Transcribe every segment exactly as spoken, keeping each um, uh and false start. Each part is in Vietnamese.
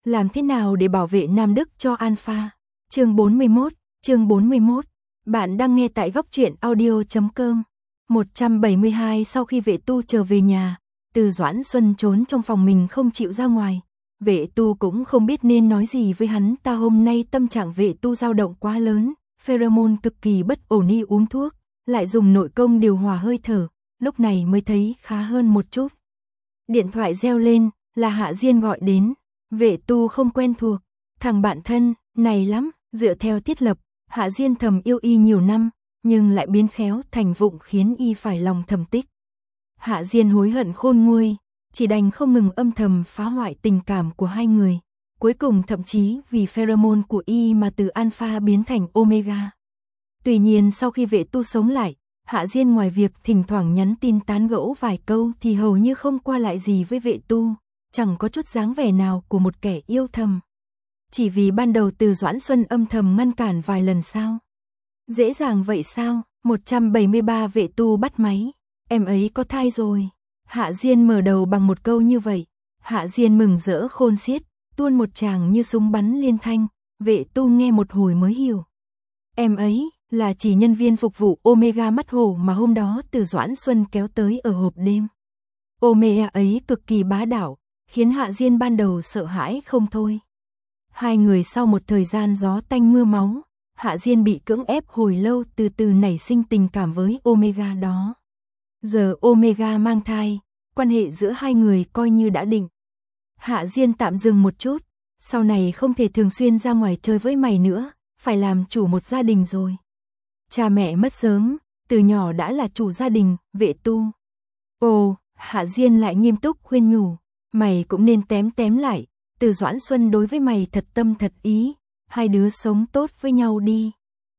Làm thế nào để bảo vệ Nam Đức cho Alpha? Chương bốn mươi mốt, chương bốn mươi mốt. Bạn đang nghe tại góc truyện audio chấm com. một trăm bảy mươi hai Sau khi Vệ Tu trở về nhà, Từ Doãn Xuân trốn trong phòng mình không chịu ra ngoài. Vệ Tu cũng không biết nên nói gì với hắn ta, hôm nay tâm trạng Vệ Tu dao động quá lớn, pheromone cực kỳ bất ổn, đi uống thuốc, lại dùng nội công điều hòa hơi thở, lúc này mới thấy khá hơn một chút. Điện thoại reo lên, là Hạ Diên gọi đến. Vệ Tu không quen thuộc, thằng bạn thân này lắm, dựa theo thiết lập, Hạ Diên thầm yêu y nhiều năm, nhưng lại biến khéo thành vụng khiến y phải lòng thầm tích. Hạ Diên hối hận khôn nguôi, chỉ đành không ngừng âm thầm phá hoại tình cảm của hai người. Cuối cùng thậm chí vì pheromone của y mà từ alpha biến thành omega. Tuy nhiên sau khi Vệ Tu sống lại, Hạ Diên ngoài việc thỉnh thoảng nhắn tin tán gẫu vài câu thì hầu như không qua lại gì với Vệ Tu, chẳng có chút dáng vẻ nào của một kẻ yêu thầm. Chỉ vì ban đầu Từ Doãn Xuân âm thầm ngăn cản vài lần sao? Dễ dàng vậy sao? một trăm bảy mươi ba Vệ Tu bắt máy. Em ấy có thai rồi. Hạ Diên mở đầu bằng một câu như vậy. Hạ Diên mừng rỡ khôn xiết, tuôn một tràng như súng bắn liên thanh. Vệ Tu nghe một hồi mới hiểu. Em ấy là chỉ nhân viên phục vụ Omega mắt hổ mà hôm đó Từ Doãn Xuân kéo tới ở hộp đêm. Omega ấy cực kỳ bá đạo, khiến Hạ Diên ban đầu sợ hãi không thôi. Hai người sau một thời gian gió tanh mưa máu, Hạ Diên bị cưỡng ép hồi lâu từ từ nảy sinh tình cảm với Omega đó. Giờ Omega mang thai, quan hệ giữa hai người coi như đã định. Hạ Diên tạm dừng một chút, sau này không thể thường xuyên ra ngoài chơi với mày nữa, phải làm chủ một gia đình rồi. Cha mẹ mất sớm, từ nhỏ đã là chủ gia đình, Vệ Tu. Ồ, Hạ Diên lại nghiêm túc khuyên nhủ, mày cũng nên tém tém lại, Từ Doãn Xuân đối với mày thật tâm thật ý, hai đứa sống tốt với nhau đi.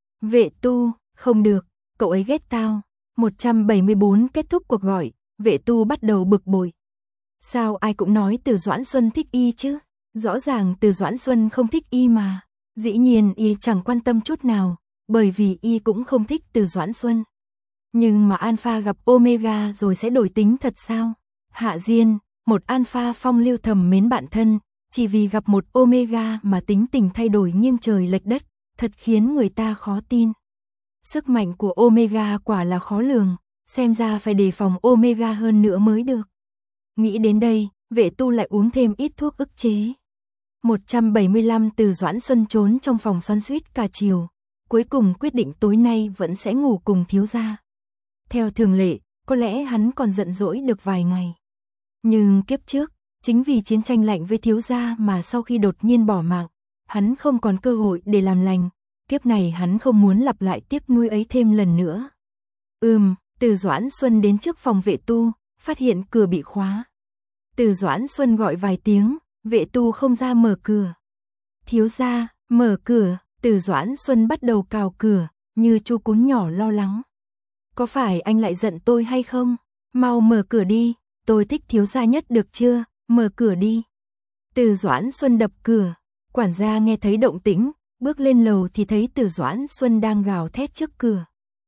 Vệ Tu, không được, cậu ấy ghét tao. một trăm bảy mươi bốn kết thúc cuộc gọi, Vệ Tu bắt đầu bực bội. Sao ai cũng nói Từ Doãn Xuân thích y chứ? Rõ ràng Từ Doãn Xuân không thích y mà. Dĩ nhiên y chẳng quan tâm chút nào, bởi vì y cũng không thích Từ Doãn Xuân. Nhưng mà Alpha gặp Omega rồi sẽ đổi tính thật sao? Hạ Diên, một Alpha phong lưu thầm mến bạn thân, chỉ vì gặp một Omega mà tính tình thay đổi nghiêng trời lệch đất, thật khiến người ta khó tin. Sức mạnh của Omega quả là khó lường, xem ra phải đề phòng Omega hơn nữa mới được. Nghĩ đến đây, Vệ Tu lại uống thêm ít thuốc ức chế. một trăm bảy mươi lăm Từ Doãn Xuân trốn trong phòng xoắn xuýt cả chiều, cuối cùng quyết định tối nay vẫn sẽ ngủ cùng thiếu gia. Theo thường lệ, có lẽ hắn còn giận dỗi được vài ngày. Nhưng kiếp trước, chính vì chiến tranh lạnh với thiếu gia mà sau khi đột nhiên bỏ mạng, hắn không còn cơ hội để làm lành. Kiếp này hắn không muốn lặp lại tiếc nuối ấy thêm lần nữa. Ừm, Từ Doãn Xuân đến trước phòng Vệ Tu, phát hiện cửa bị khóa. Từ Doãn Xuân gọi vài tiếng, Vệ Tu không ra mở cửa. Thiếu gia, mở cửa. Từ Doãn Xuân bắt đầu cào cửa, như chu cún nhỏ lo lắng. Có phải anh lại giận tôi hay không? Mau mở cửa đi, tôi thích thiếu gia nhất được chưa? Mở cửa đi. Từ Doãn Xuân đập cửa, quản gia nghe thấy động tĩnh, bước lên lầu thì thấy Từ Doãn Xuân đang gào thét trước cửa.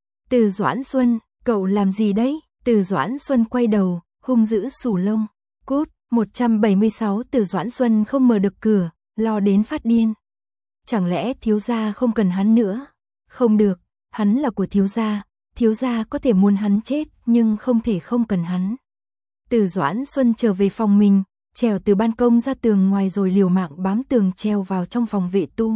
Từ Doãn Xuân, cậu làm gì đấy? Từ Doãn Xuân quay đầu, hung dữ sù lông. Cút, một trăm bảy mươi sáu Từ Doãn Xuân không mở được cửa, lo đến phát điên. Chẳng lẽ thiếu gia không cần hắn nữa? Không được, hắn là của thiếu gia, thiếu gia có thể muốn hắn chết nhưng không thể không cần hắn. Từ Doãn Xuân trở về phòng mình, trèo từ ban công ra tường ngoài rồi liều mạng bám tường treo vào trong phòng Vệ Tu.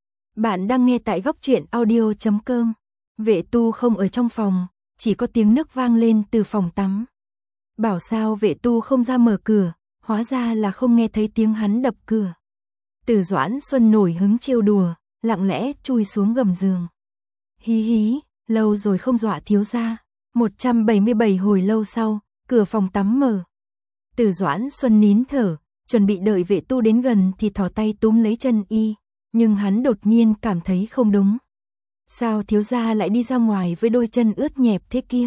Bạn đang nghe tại góc truyện audio chấm com. Vệ Tu không ở trong phòng, chỉ có tiếng nước vang lên từ phòng tắm. Bảo sao Vệ Tu không ra mở cửa, hóa ra là không nghe thấy tiếng hắn đập cửa. Từ Doãn Xuân nổi hứng trêu đùa, lặng lẽ chui xuống gầm giường. Hí hí, lâu rồi không dọa thiếu gia. một trăm bảy mươi bảy hồi lâu sau, cửa phòng tắm mở. Từ Doãn Xuân nín thở, chuẩn bị đợi Vệ Tu đến gần thì thò tay túm lấy chân y, nhưng hắn đột nhiên cảm thấy không đúng. Sao thiếu gia lại đi ra ngoài với đôi chân ướt nhẹp thế kia?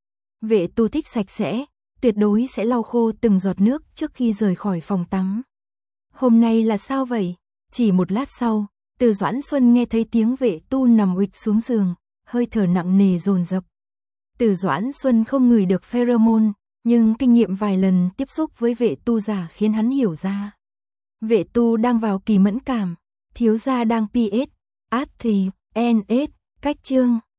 Vệ Tu thích sạch sẽ, tuyệt đối sẽ lau khô từng giọt nước trước khi rời khỏi phòng tắm. Hôm nay là sao vậy? Chỉ một lát sau, Từ Doãn Xuân nghe thấy tiếng Vệ Tu nằm uịch xuống giường, hơi thở nặng nề dồn dập. Từ Doãn Xuân không ngửi được pheromone, nhưng kinh nghiệm vài lần tiếp xúc với Vệ Tu giả khiến hắn hiểu ra. Vệ tu đang vào kỳ mẫn cảm, thiếu gia đang pê ét, át thì, en ét, cách chương.